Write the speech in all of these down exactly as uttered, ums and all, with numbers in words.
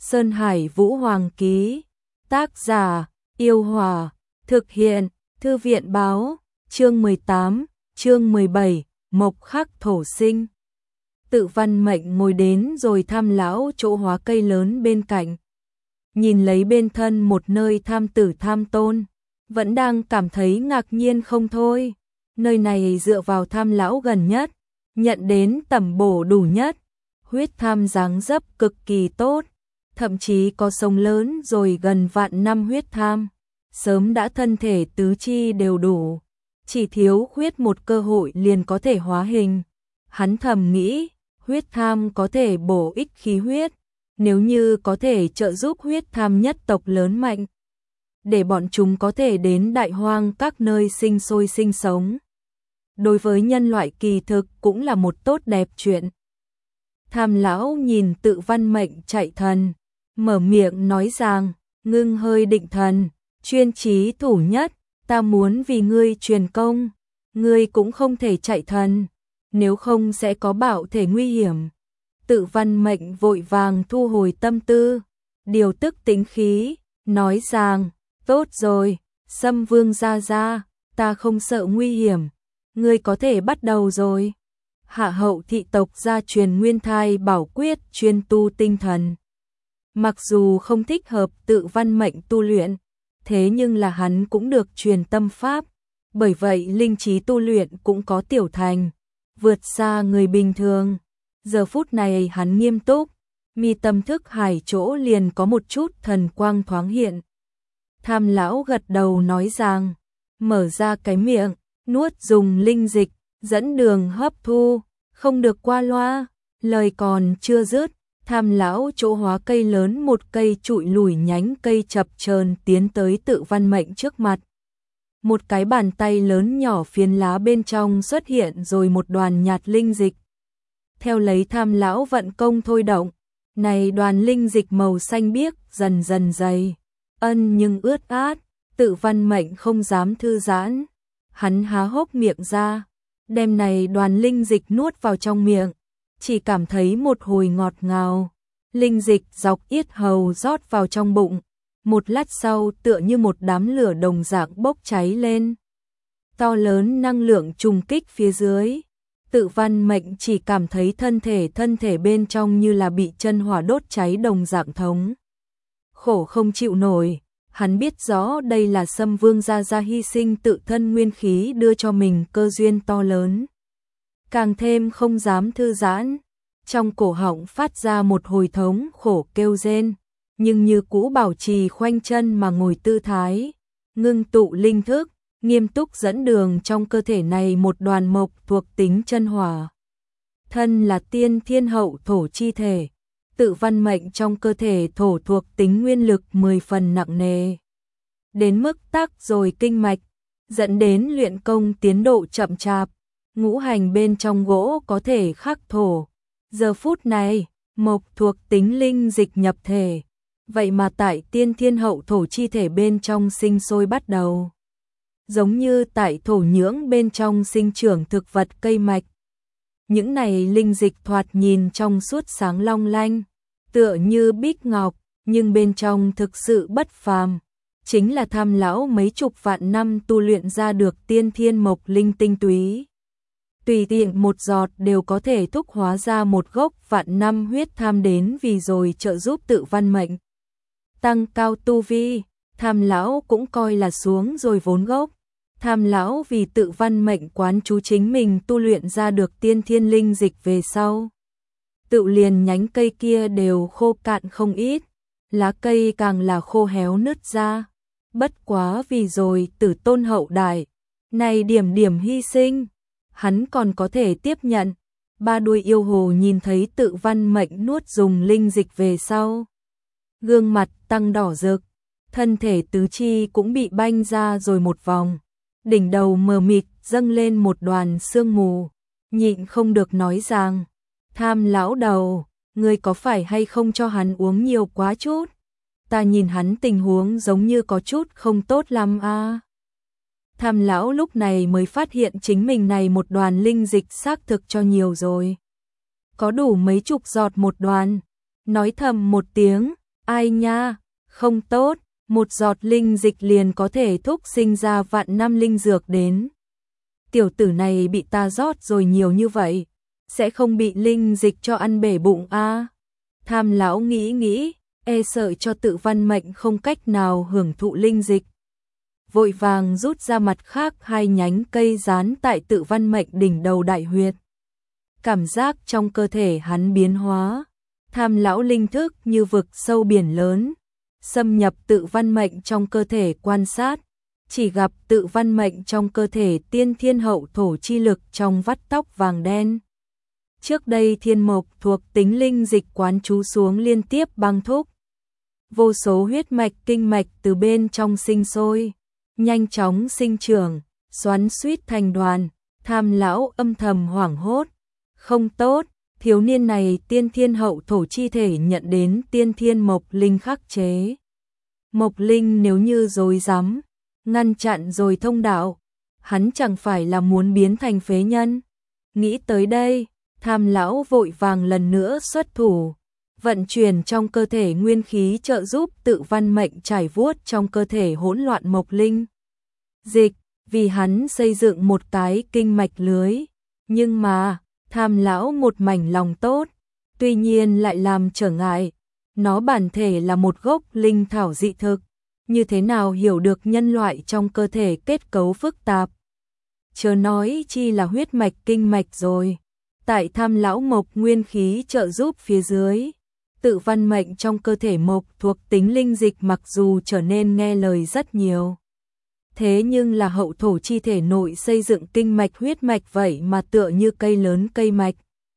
Sơn Hải Vũ Hoàng ký. Tác giả, Yêu Hòa. Thực hiện, Thư viện báo. Chương mười tám, chương mười bảy, Mộc Khắc Thổ Sinh. Tự Văn Mệnh ngồi đến rồi Tham lão chỗ hóa cây lớn bên cạnh. Nhìn lấy bên thân một nơi Tham Tử Tham Tôn, vẫn đang cảm thấy ngạc nhiên không thôi. Nơi này dựa vào Tham lão gần nhất, nhận đến tẩm bổ đủ nhất, huyết tham dáng dấp cực kỳ tốt, thậm chí có sông lớn rồi gần vạn năm huyết tham, sớm đã thân thể tứ chi đều đủ, chỉ thiếu khuyết một cơ hội liền có thể hóa hình. Hắn thầm nghĩ, huyết tham có thể bổ ích khí huyết, nếu như có thể trợ giúp huyết tham nhất tộc lớn mạnh, để bọn chúng có thể đến đại hoang các nơi sinh sôi sinh sống. Đối với nhân loại kỳ thực cũng là một tốt đẹp chuyện. Tham lão nhìn Tự Văn Mệnh chạy thần, mở miệng nói rằng, ngưng hơi định thần, chuyên chí thủ nhất, ta muốn vì ngươi truyền công, ngươi cũng không thể chạy thần, nếu không sẽ có bảo thể nguy hiểm. Tự Văn Mệnh vội vàng thu hồi tâm tư, điều tức tính khí, nói rằng, tốt rồi, Sâm Vương gia gia, ta không sợ nguy hiểm, ngươi có thể bắt đầu rồi. Hạ hậu thị tộc gia truyền nguyên thai bảo quyết chuyên tu tinh thần. Mặc dù không thích hợp Tự Văn Mệnh tu luyện, thế nhưng là hắn cũng được truyền tâm pháp, bởi vậy linh trí tu luyện cũng có tiểu thành, vượt xa người bình thường. Giờ phút này hắn nghiêm túc, mi tâm thức hải chỗ liền có một chút thần quang thoáng hiện. Tham lão gật đầu nói rằng, mở ra cái miệng, nuốt dùng linh dịch, dẫn đường hấp thu, không được qua loa. Lời còn chưa dứt, Tham lão chỗ hóa cây lớn một cây trụi lủi nhánh cây chập chờn tiến tới Tự Văn Mệnh trước mặt. Một cái bàn tay lớn nhỏ phiến lá bên trong xuất hiện rồi một đoàn nhạt linh dịch. Theo lấy Tham lão vận công thôi động, này đoàn linh dịch màu xanh biếc dần dần dày, ân nhưng ướt át, Tự Văn Mệnh không dám thư giãn. Hắn há hốc miệng ra, đem này đoàn linh dịch nuốt vào trong miệng, chỉ cảm thấy một hồi ngọt ngào. Linh dịch dọc yết hầu rót vào trong bụng, một lát sau tựa như một đám lửa đồng dạng bốc cháy lên. To lớn năng lượng trùng kích phía dưới, Tự Văn Mệnh chỉ cảm thấy thân thể thân thể bên trong như là bị chân hỏa đốt cháy đồng dạng thống. Khổ không chịu nổi, hắn biết rõ đây là Sâm Vương gia gia hy sinh tự thân nguyên khí đưa cho mình cơ duyên to lớn. Càng thêm không dám thư giãn, trong cổ họng phát ra một hồi thống khổ kêu rên, nhưng như cũ bảo trì khoanh chân mà ngồi tư thái, ngưng tụ linh thức, nghiêm túc dẫn đường trong cơ thể này một đoàn mộc thuộc tính chân hỏa. Thân là tiên thiên hậu thổ chi thể, Tự Văn Mệnh trong cơ thể thổ thuộc tính nguyên lực mười phần nặng nề, đến mức tắc rồi kinh mạch, dẫn đến luyện công tiến độ chậm chạp. Ngũ hành bên trong gỗ có thể khắc thổ, giờ phút này mộc thuộc tính linh dịch nhập thể, vậy mà tại tiên thiên hậu thổ chi thể bên trong sinh sôi bắt đầu, giống như tại thổ nhưỡng bên trong sinh trưởng thực vật cây mạch. Những này linh dịch thoạt nhìn trong suốt sáng long lanh, tựa như bích ngọc, nhưng bên trong thực sự bất phàm, chính là Tham lão mấy chục vạn năm tu luyện ra được tiên thiên mộc linh tinh túy. Tùy tiện một giọt đều có thể thúc hóa ra một gốc vạn năm huyết tham đến vì rồi trợ giúp Tự Văn Mệnh tăng cao tu vi. Tham lão cũng coi là xuống rồi vốn gốc. Tham lão vì Tự Văn Mệnh quán chú chính mình tu luyện ra được tiên thiên linh dịch về sau, tự liền nhánh cây kia đều khô cạn không ít, lá cây càng là khô héo nứt ra. Bất quá vì rồi tử tôn hậu đại, này điểm điểm hy sinh, hắn còn có thể tiếp nhận. Ba đuôi yêu hồ nhìn thấy Tự Văn Mệnh nuốt dùng linh dịch về sau, gương mặt tăng đỏ rực, thân thể tứ chi cũng bị banh ra rồi một vòng, đỉnh đầu mờ mịt dâng lên một đoàn sương mù, nhịn không được nói rằng, Tham lão đầu, ngươi có phải hay không cho hắn uống nhiều quá chút? Ta nhìn hắn tình huống giống như có chút không tốt lắm a. À. Tham lão lúc này mới phát hiện chính mình này một đoàn linh dịch xác thực cho nhiều rồi. Có đủ mấy chục giọt một đoàn, nói thầm một tiếng, Ai nha, không tốt, một giọt linh dịch liền có thể thúc sinh ra vạn năm linh dược đến. Tiểu tử này bị ta rót rồi nhiều như vậy, sẽ không bị linh dịch cho ăn bể bụng a? À? Tham lão nghĩ nghĩ, e sợ cho Tự Văn Mệnh không cách nào hưởng thụ linh dịch. Vội vàng rút ra mặt khác hai nhánh cây dán tại Tự Văn Mệnh đỉnh đầu đại huyệt. Cảm giác trong cơ thể hắn biến hóa, Tham lão linh thức như vực sâu biển lớn, xâm nhập Tự Văn Mệnh trong cơ thể quan sát, chỉ gặp Tự Văn Mệnh trong cơ thể tiên thiên hậu thổ chi lực trong vắt tóc vàng đen. Trước đây thiên mộc thuộc tính linh dịch quán chú xuống liên tiếp băng thúc. Vô số huyết mạch kinh mạch từ bên trong sinh sôi, nhanh chóng sinh trưởng, xoắn xuýt thành đoàn. Tham lão âm thầm hoảng hốt. Không tốt, thiếu niên này tiên thiên hậu thổ chi thể nhận đến tiên thiên mộc linh khắc chế. Mộc linh nếu như dối rắm ngăn chặn rồi thông đạo, hắn chẳng phải là muốn biến thành phế nhân. Nghĩ tới đây, Tham lão vội vàng lần nữa xuất thủ, vận chuyển trong cơ thể nguyên khí trợ giúp Tự Văn Mệnh trải vuốt trong cơ thể hỗn loạn mộc linh dịch, vì hắn xây dựng một cái kinh mạch lưới. Nhưng mà, Tham lão một mảnh lòng tốt, tuy nhiên lại làm trở ngại. Nó bản thể là một gốc linh thảo dị thực, như thế nào hiểu được nhân loại trong cơ thể kết cấu phức tạp. Chớ nói chi là huyết mạch kinh mạch rồi. Tại Tham lão mộc nguyên khí trợ giúp phía dưới, Tự Văn Mệnh trong cơ thể mộc thuộc tính linh dịch mặc dù trở nên nghe lời rất nhiều. Thế nhưng là hậu thổ chi thể nội xây dựng kinh mạch huyết mạch vậy mà tựa như cây lớn cây mạch.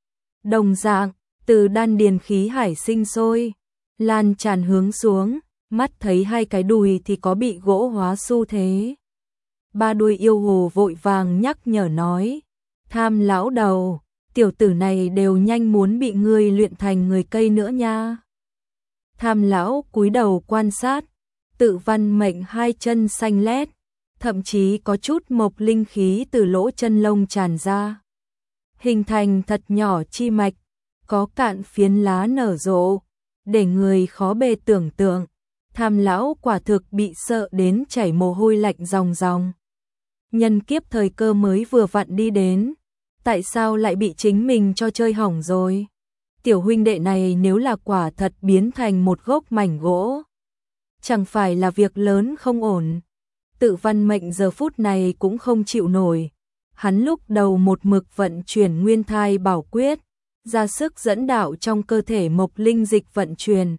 Đồng dạng, từ đan điền khí hải sinh sôi, lan tràn hướng xuống, mắt thấy hai cái đùi thì có bị gỗ hóa xu thế. Ba đuôi yêu hồ vội vàng nhắc nhở nói, Tham lão đầu, tiểu tử này đều nhanh muốn bị ngươi luyện thành người cây nữa nha. Tham lão cúi đầu quan sát, Tự Văn Mệnh hai chân xanh lét, thậm chí có chút mộc linh khí từ lỗ chân lông tràn ra, hình thành thật nhỏ chi mạch, có cạn phiến lá nở rộ, để người khó bề tưởng tượng. Tham lão quả thực bị sợ đến chảy mồ hôi lạnh ròng ròng. Nhân kiếp thời cơ mới vừa vặn đi đến, tại sao lại bị chính mình cho chơi hỏng rồi? Tiểu huynh đệ này nếu là quả thật biến thành một gốc mảnh gỗ, chẳng phải là việc lớn không ổn. Tự Văn Mệnh giờ phút này cũng không chịu nổi. Hắn lúc đầu một mực vận chuyển nguyên thai bảo quyết, ra sức dẫn đạo trong cơ thể mộc linh dịch vận chuyển.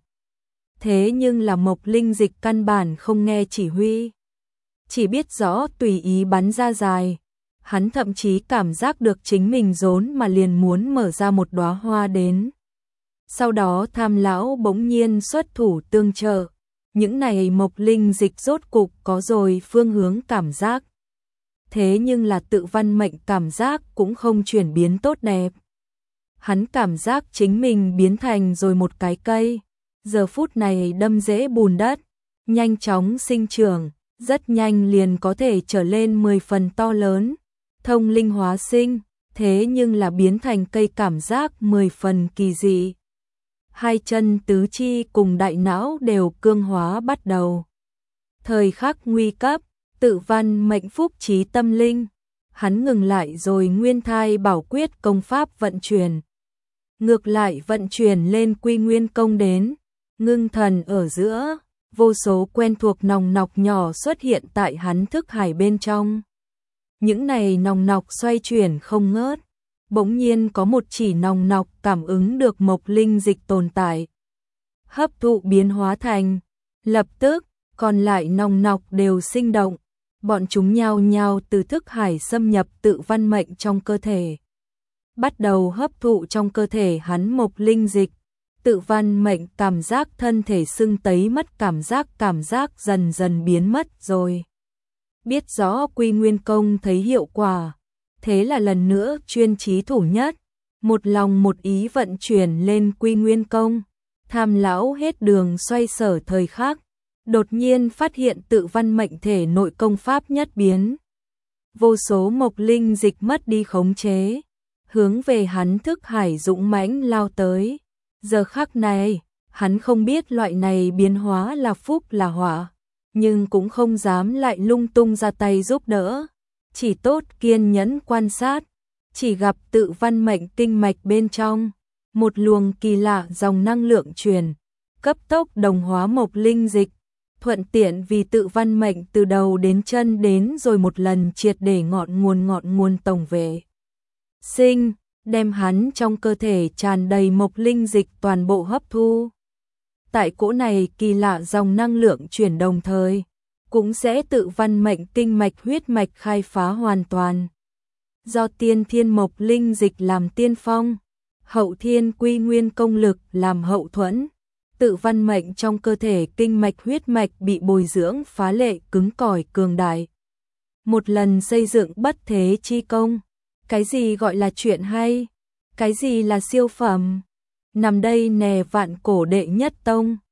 Thế nhưng là mộc linh dịch căn bản không nghe chỉ huy, chỉ biết rõ tùy ý bắn ra dài. Hắn thậm chí cảm giác được chính mình rốn mà liền muốn mở ra một đóa hoa đến. Sau đó Tham lão bỗng nhiên xuất thủ tương trợ. Những này mộc linh dịch rốt cục có rồi phương hướng cảm giác. Thế nhưng là Tự Văn Mệnh cảm giác cũng không chuyển biến tốt đẹp. Hắn cảm giác chính mình biến thành rồi một cái cây, giờ phút này đâm rễ bùn đất, nhanh chóng sinh trưởng, rất nhanh liền có thể trở lên mười phần to lớn, thông linh hóa sinh, thế nhưng là biến thành cây cảm giác mười phần kỳ dị. Hai chân tứ chi cùng đại não đều cương hóa bắt đầu. Thời khắc nguy cấp, Tự Văn Mệnh phúc trí tâm linh, hắn ngừng lại rồi nguyên thai bảo quyết công pháp vận chuyển. Ngược lại vận chuyển lên quy nguyên công đến, ngưng thần ở giữa, vô số quen thuộc nòng nọc nhỏ xuất hiện tại hắn thức hải bên trong. Những này nòng nọc xoay chuyển không ngớt. Bỗng nhiên có một chỉ nòng nọc cảm ứng được mộc linh dịch tồn tại, hấp thụ biến hóa thành, lập tức, còn lại nòng nọc đều sinh động, bọn chúng nhao nhao từ thức hải xâm nhập Tự Văn Mệnh trong cơ thể, bắt đầu hấp thụ trong cơ thể hắn mộc linh dịch. Tự Văn Mệnh cảm giác thân thể sưng tấy mất cảm giác, cảm giác dần dần biến mất rồi. Biết rõ quy nguyên công thấy hiệu quả, thế là lần nữa chuyên chí thủ nhất, một lòng một ý vận chuyển lên quy nguyên công. Tham lão hết đường xoay sở thời khắc, đột nhiên phát hiện Tự Văn Mệnh thể nội công pháp nhất biến. Vô số mộc linh dịch mất đi khống chế, hướng về hắn thức hải dũng mãnh lao tới. Giờ khắc này, Hắn không biết loại này biến hóa là phúc là họa, nhưng cũng không dám lại lung tung ra tay giúp đỡ, chỉ tốt kiên nhẫn quan sát, chỉ gặp tự văn mệnh kinh mạch bên trong, một luồng kỳ lạ dòng năng lượng truyền, cấp tốc đồng hóa mộc linh dịch, thuận tiện vì tự văn mệnh từ đầu đến chân đến rồi một lần triệt để ngọn nguồn ngọn nguồn tổng về. Sinh, đem hắn trong cơ thể tràn đầy mộc linh dịch toàn bộ hấp thu. Tại cỗ này kỳ lạ dòng năng lượng chuyển đồng thời, cũng sẽ tự văn mệnh kinh mạch huyết mạch khai phá hoàn toàn. Do tiên thiên mộc linh dịch làm tiên phong, hậu thiên quy nguyên công lực làm hậu thuẫn, tự văn mệnh trong cơ thể kinh mạch huyết mạch bị bồi dưỡng phá lệ cứng cỏi cường đại. Một lần xây dựng bất thế chi công, cái gì gọi là chuyện hay, cái gì là siêu phẩm, nằm đây nè vạn cổ đệ nhất tông.